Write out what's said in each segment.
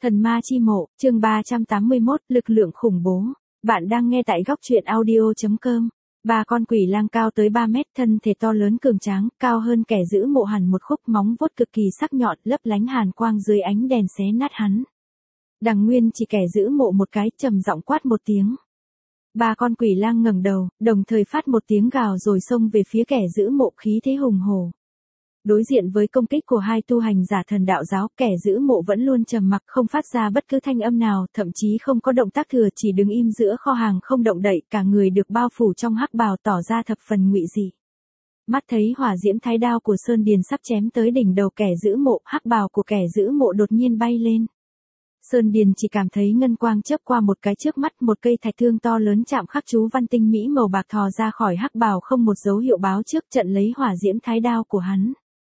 Thần ma chi mộ, chương 381, lực lượng khủng bố. Bạn đang nghe tại góc truyện audio.com. Ba con quỷ lang cao tới 3 mét, thân thể to lớn cường tráng, cao hơn kẻ giữ mộ hẳn một khúc, móng vuốt cực kỳ sắc nhọn, lấp lánh hàn quang dưới ánh đèn xé nát hắn. Đằng Nguyên chỉ kẻ giữ mộ một cái, trầm giọng quát một tiếng. Ba con quỷ lang ngẩng đầu, đồng thời phát một tiếng gào rồi xông về phía kẻ giữ mộ, khí thế hùng hổ. Đối diện với công kích của hai tu hành giả thần đạo giáo, kẻ giữ mộ vẫn luôn trầm mặc, không phát ra bất cứ thanh âm nào, thậm chí không có động tác thừa, chỉ đứng im giữa kho hàng không động đậy, cả người được bao phủ trong hắc bào tỏ ra thập phần ngụy dị. Mắt thấy hỏa diễm thái đao của Sơn Điền sắp chém tới đỉnh đầu kẻ giữ mộ, hắc bào của kẻ giữ mộ đột nhiên bay lên. Sơn Điền chỉ cảm thấy ngân quang chớp qua một cái trước mắt, một cây thạch thương to lớn chạm khắc chú văn tinh mỹ màu bạc thò ra khỏi hắc bào, không một dấu hiệu báo trước, trận lấy hỏa diễm thái đao của hắn.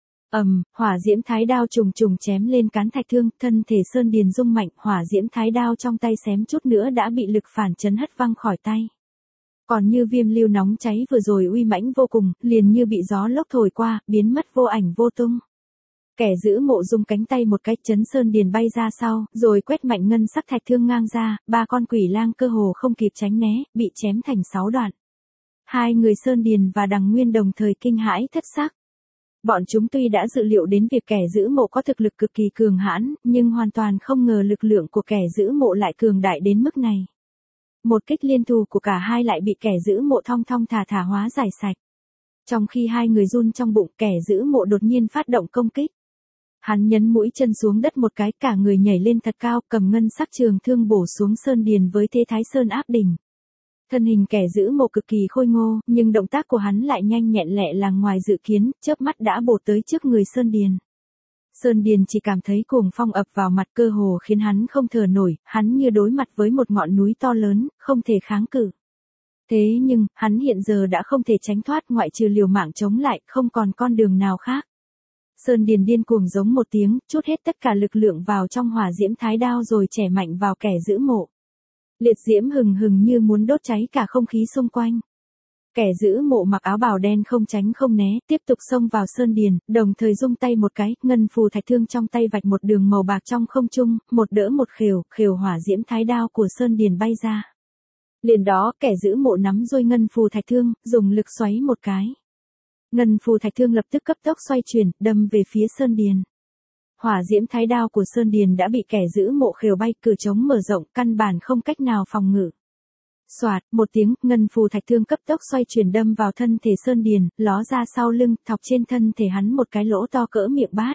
Hỏa diễm thái đao trùng trùng chém lên cán thạch thương, thân thể Sơn Điền rung mạnh, hỏa diễm thái đao trong tay xém chút nữa đã bị lực phản chấn hất văng khỏi tay. Còn như viêm lưu nóng cháy vừa rồi uy mãnh vô cùng, liền như bị gió lốc thổi qua, biến mất vô ảnh vô tung. Kẻ giữ mộ dùng cánh tay một cái chấn Sơn Điền bay ra sau, rồi quét mạnh ngân sắc thạch thương ngang ra, ba con quỷ lang cơ hồ không kịp tránh né, bị chém thành 6 đoạn. Hai người Sơn Điền và Đằng Nguyên đồng thời kinh hãi thất sắc. Bọn chúng tuy đã dự liệu đến việc kẻ giữ mộ có thực lực cực kỳ cường hãn, nhưng hoàn toàn không ngờ lực lượng của kẻ giữ mộ lại cường đại đến mức này. Một kích liên thủ của cả hai lại bị kẻ giữ mộ thong thong thả thả hóa giải sạch. Trong khi hai người run trong bụng, kẻ giữ mộ đột nhiên phát động công kích. Hắn nhấn mũi chân xuống đất một cái, cả người nhảy lên thật cao, cầm ngân sắc trường thương bổ xuống Sơn Điền với thế Thái Sơn áp đỉnh. Thân hình kẻ giữ mộ cực kỳ khôi ngô, nhưng động tác của hắn lại nhanh nhẹn lẹ làng ngoài dự kiến, chớp mắt đã bổ tới trước người Sơn Điền. Sơn Điền chỉ cảm thấy cuồng phong ập vào mặt, cơ hồ khiến hắn không thở nổi, hắn như đối mặt với một ngọn núi to lớn, không thể kháng cự. Thế nhưng, hắn hiện giờ đã không thể tránh thoát, ngoại trừ liều mạng chống lại, không còn con đường nào khác. Sơn Điền điên cuồng giống một tiếng, trút hết tất cả lực lượng vào trong hỏa diễm thái đao rồi chẻ mạnh vào kẻ giữ mộ. Liệt diễm hừng hừng như muốn đốt cháy cả không khí xung quanh. Kẻ giữ mộ mặc áo bào đen không tránh không né, tiếp tục xông vào Sơn Điền, đồng thời rung tay một cái, ngân phù thạch thương trong tay vạch một đường màu bạc trong không trung, một đỡ một khều hỏa diễm thái đao của Sơn Điền bay ra. Liền đó, kẻ giữ mộ nắm dôi ngân phù thạch thương, dùng lực xoáy một cái. Ngân phù thạch thương lập tức cấp tốc xoay chuyển, đâm về phía Sơn Điền. Hỏa diễm thái đao của Sơn Điền đã bị kẻ giữ mộ khều bay, cửa trống mở rộng, căn bản không cách nào phòng ngự. Soạt, một tiếng, ngân phù thạch thương cấp tốc xoay chuyển đâm vào thân thể Sơn Điền, ló ra sau lưng, thọc trên thân thể hắn một cái lỗ to cỡ miệng bát.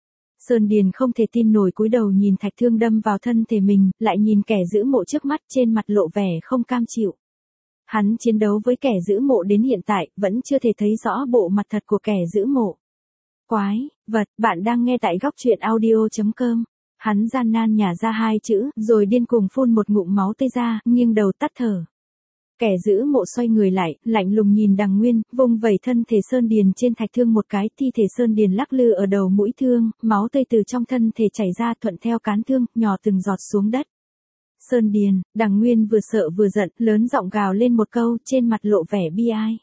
Sơn Điền không thể tin nổi, cúi đầu nhìn thạch thương đâm vào thân thể mình, lại nhìn kẻ giữ mộ trước mắt, trên mặt lộ vẻ không cam chịu. Hắn chiến đấu với kẻ giữ mộ đến hiện tại, vẫn chưa thể thấy rõ bộ mặt thật của kẻ giữ mộ. Quái vật, bạn đang nghe tại góc truyện audio.com. Hắn gian nan nhả ra hai chữ, rồi điên cuồng phun một ngụm máu tươi ra, nghiêng đầu tắt thở. Kẻ giữ mộ xoay người lại, lạnh lùng nhìn Đằng Nguyên, vung vẩy thân thể Sơn Điền trên thạch thương một cái, thi thể Sơn Điền lắc lư ở đầu mũi thương, máu tươi từ trong thân thể chảy ra thuận theo cán thương, nhỏ từng giọt xuống đất. Sơn Điền, Đằng Nguyên vừa sợ vừa giận, lớn giọng gào lên một câu, trên mặt lộ vẻ bi ai.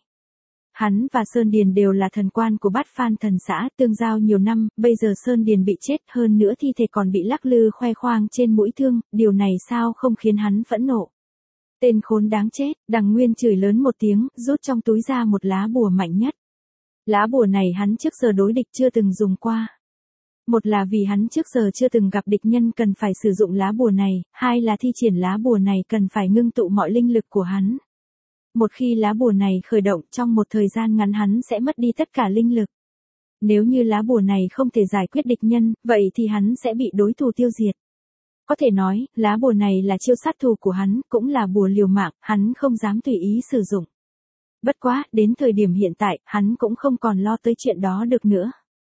Hắn và Sơn Điền đều là thần quan của Bát Phan thần xã, tương giao nhiều năm, bây giờ Sơn Điền bị chết, hơn nữa thi thể còn bị lắc lư khoe khoang trên mũi thương, điều này sao không khiến hắn phẫn nộ. Tên khốn đáng chết, Đằng Nguyên chửi lớn một tiếng, rút trong túi ra một lá bùa mạnh nhất. Lá bùa này hắn trước giờ đối địch chưa từng dùng qua. Một là vì hắn trước giờ chưa từng gặp địch nhân cần phải sử dụng lá bùa này, hai là thi triển lá bùa này cần phải ngưng tụ mọi linh lực của hắn. Một khi lá bùa này khởi động, trong một thời gian ngắn hắn sẽ mất đi tất cả linh lực. Nếu như lá bùa này không thể giải quyết địch nhân, vậy thì hắn sẽ bị đối thủ tiêu diệt. Có thể nói, lá bùa này là chiêu sát thủ của hắn, cũng là bùa liều mạng, hắn không dám tùy ý sử dụng. Bất quá, đến thời điểm hiện tại, hắn cũng không còn lo tới chuyện đó được nữa.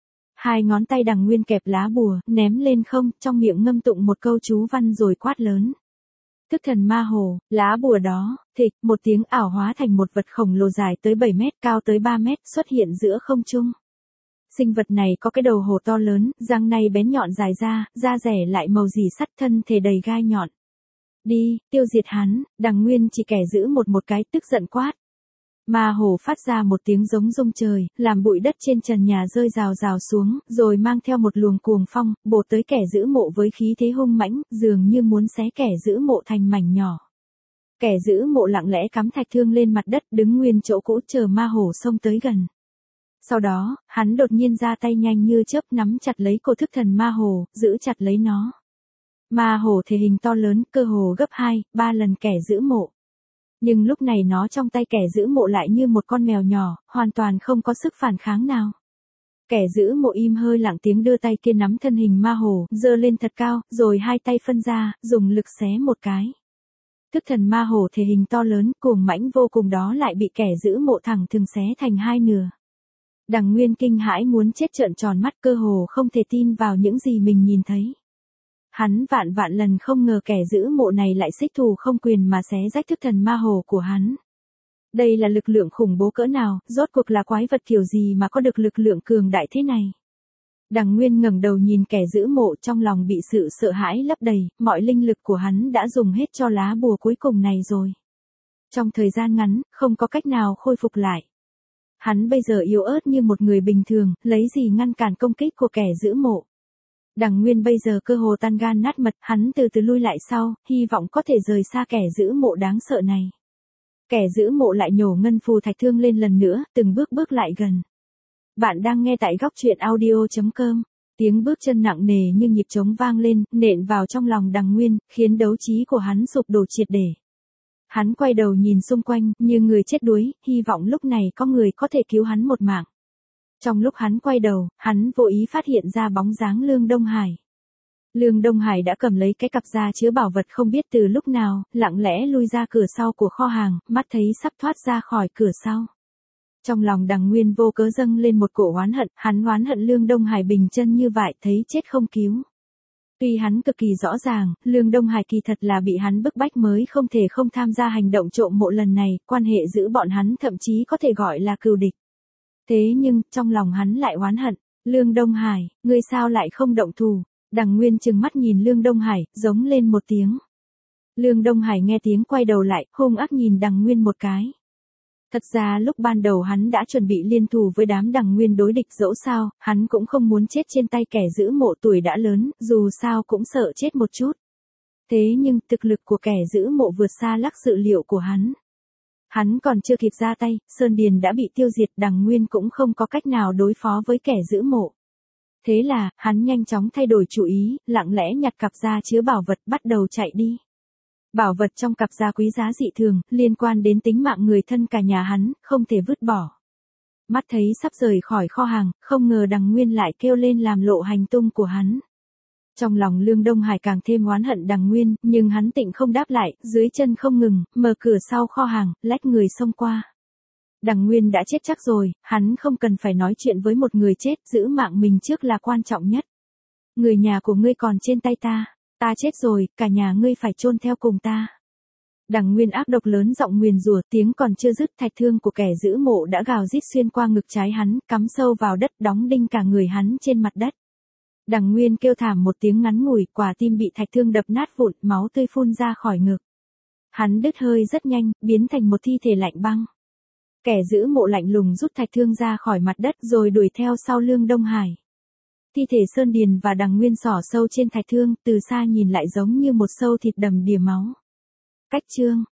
Hai ngón tay Đằng Nguyên kẹp lá bùa, ném lên không, trong miệng ngâm tụng một câu chú văn rồi quát lớn. Thức thần ma hồ, lá bùa đó, thịch, một tiếng ảo hóa thành một vật khổng lồ dài tới 7 mét, cao tới 3 mét, xuất hiện giữa không trung. Sinh vật này có cái đầu hổ to lớn, răng nanh bén nhọn dài ra, da rẻ lại màu dì sắt, thân thể đầy gai nhọn. Đi, tiêu diệt hắn, Đằng Nguyên chỉ kẻ giữ một cái, tức giận quát. Ma hồ phát ra một tiếng giống rung trời, làm bụi đất trên trần nhà rơi rào rào xuống, rồi mang theo một luồng cuồng phong, bổ tới kẻ giữ mộ với khí thế hung mãnh, dường như muốn xé kẻ giữ mộ thành mảnh nhỏ. Kẻ giữ mộ lặng lẽ cắm thạch thương lên mặt đất, đứng nguyên chỗ cũ chờ ma hồ xông tới gần. Sau đó, hắn đột nhiên ra tay nhanh như chớp nắm chặt lấy cổ thức thần ma hồ, giữ chặt lấy nó. Ma hồ thể hình to lớn, cơ hồ gấp 2, 3 lần kẻ giữ mộ. Nhưng lúc này nó trong tay kẻ giữ mộ lại như một con mèo nhỏ, hoàn toàn không có sức phản kháng nào. Kẻ giữ mộ im hơi lặng tiếng đưa tay kia nắm thân hình ma hồ, giơ lên thật cao, rồi hai tay phân ra, dùng lực xé một cái. Thức thần ma hồ thể hình to lớn, cuồng mãnh vô cùng đó lại bị kẻ giữ mộ thẳng thừng xé thành hai nửa. Đằng Nguyên kinh hãi muốn chết trợn tròn mắt, cơ hồ không thể tin vào những gì mình nhìn thấy. Hắn vạn vạn lần không ngờ kẻ giữ mộ này lại xích thù không quyền mà xé rách thức thần ma hồ của hắn. Đây là lực lượng khủng bố cỡ nào, rốt cuộc là quái vật kiểu gì mà có được lực lượng cường đại thế này. Đằng Nguyên ngẩng đầu nhìn kẻ giữ mộ, trong lòng bị sự sợ hãi lấp đầy, mọi linh lực của hắn đã dùng hết cho lá bùa cuối cùng này rồi. Trong thời gian ngắn, không có cách nào khôi phục lại. Hắn bây giờ yếu ớt như một người bình thường, lấy gì ngăn cản công kích của kẻ giữ mộ. Đằng Nguyên bây giờ cơ hồ tan gan nát mật, hắn từ từ lui lại sau, hy vọng có thể rời xa kẻ giữ mộ đáng sợ này. Kẻ giữ mộ lại nhổ ngân phù thạch thương lên lần nữa, từng bước bước lại gần. Bạn đang nghe tại góc truyện audio.com. Tiếng bước chân nặng nề như nhịp trống vang lên, nện vào trong lòng Đằng Nguyên, khiến đấu trí của hắn sụp đổ triệt để. Hắn quay đầu nhìn xung quanh, như người chết đuối, hy vọng lúc này có người có thể cứu hắn một mạng. Trong lúc hắn quay đầu, hắn vô ý phát hiện ra bóng dáng Lương Đông Hải. Lương Đông Hải đã cầm lấy cái cặp da chứa bảo vật không biết từ lúc nào, lặng lẽ lui ra cửa sau của kho hàng, mắt thấy sắp thoát ra khỏi cửa sau. Trong lòng Đằng Nguyên vô cớ dâng lên một cổ oán hận, hắn oán hận Lương Đông Hải bình chân như vậy, thấy chết không cứu. Tuy hắn cực kỳ rõ ràng, Lương Đông Hải kỳ thật là bị hắn bức bách mới không thể không tham gia hành động trộm mộ lần này, quan hệ giữa bọn hắn thậm chí có thể gọi là cừu địch. Thế nhưng, trong lòng hắn lại oán hận, Lương Đông Hải, ngươi sao lại không động thủ? Đằng Nguyên trừng mắt nhìn Lương Đông Hải, giống lên một tiếng. Lương Đông Hải nghe tiếng quay đầu lại, hung ác nhìn Đằng Nguyên một cái. Thật ra lúc ban đầu hắn đã chuẩn bị liên thủ với đám Đằng Nguyên đối địch, dẫu sao, hắn cũng không muốn chết trên tay kẻ giữ mộ tuổi đã lớn, dù sao cũng sợ chết một chút. Thế nhưng, thực lực của kẻ giữ mộ vượt xa lắc dự liệu của hắn. Hắn còn chưa kịp ra tay, Sơn Điền đã bị tiêu diệt, Đằng Nguyên cũng không có cách nào đối phó với kẻ giữ mộ. Thế là, hắn nhanh chóng thay đổi chủ ý, lặng lẽ nhặt cặp da chứa bảo vật bắt đầu chạy đi. Bảo vật trong cặp da quý giá dị thường, liên quan đến tính mạng người thân cả nhà hắn, không thể vứt bỏ. Mắt thấy sắp rời khỏi kho hàng, không ngờ Đằng Nguyên lại kêu lên làm lộ hành tung của hắn. Trong lòng Lương Đông Hải càng thêm oán hận Đằng Nguyên, nhưng hắn tịnh không đáp lại, dưới chân không ngừng, mở cửa sau kho hàng, lách người xông qua. Đằng Nguyên đã chết chắc rồi, hắn không cần phải nói chuyện với một người chết, giữ mạng mình trước là quan trọng nhất. Người nhà của ngươi còn trên tay ta, ta chết rồi, cả nhà ngươi phải chôn theo cùng ta. Đằng Nguyên ác độc lớn giọng nguyền rủa, tiếng còn chưa dứt, thạch thương của kẻ giữ mộ đã gào rít xuyên qua ngực trái hắn, cắm sâu vào đất, đóng đinh cả người hắn trên mặt đất. Đằng Nguyên kêu thảm một tiếng ngắn ngủi, quả tim bị thạch thương đập nát vụn, máu tươi phun ra khỏi ngực. Hắn đứt hơi rất nhanh, biến thành một thi thể lạnh băng. Kẻ giữ mộ lạnh lùng rút thạch thương ra khỏi mặt đất rồi đuổi theo sau Lương Đông Hải. Thi thể Sơn Điền và Đằng Nguyên xỏ sâu trên thạch thương, từ xa nhìn lại giống như một sâu thịt đầm đìa máu. Cách chương